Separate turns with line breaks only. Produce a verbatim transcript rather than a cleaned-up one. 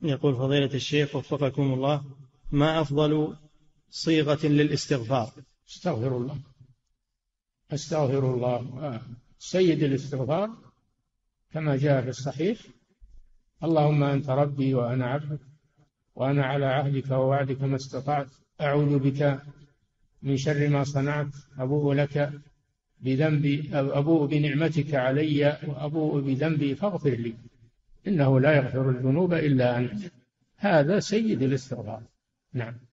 يقول فضيلة الشيخ وفقكم الله، ما أفضل صيغة للاستغفار؟
استغفر الله. استغفر الله سيد الاستغفار كما جاء في الصحيح: اللهم أنت ربي وأنا عبدك وأنا على عهدك ووعدك ما استطعت، أعوذ بك من شر ما صنعت، أبوء لك بذنبي، أبوء بنعمتك علي وأبوء بذنبي فاغفر لي إنه لا يغفر الذنوب إلا أنت. هذا سيد الاستغفار. نعم.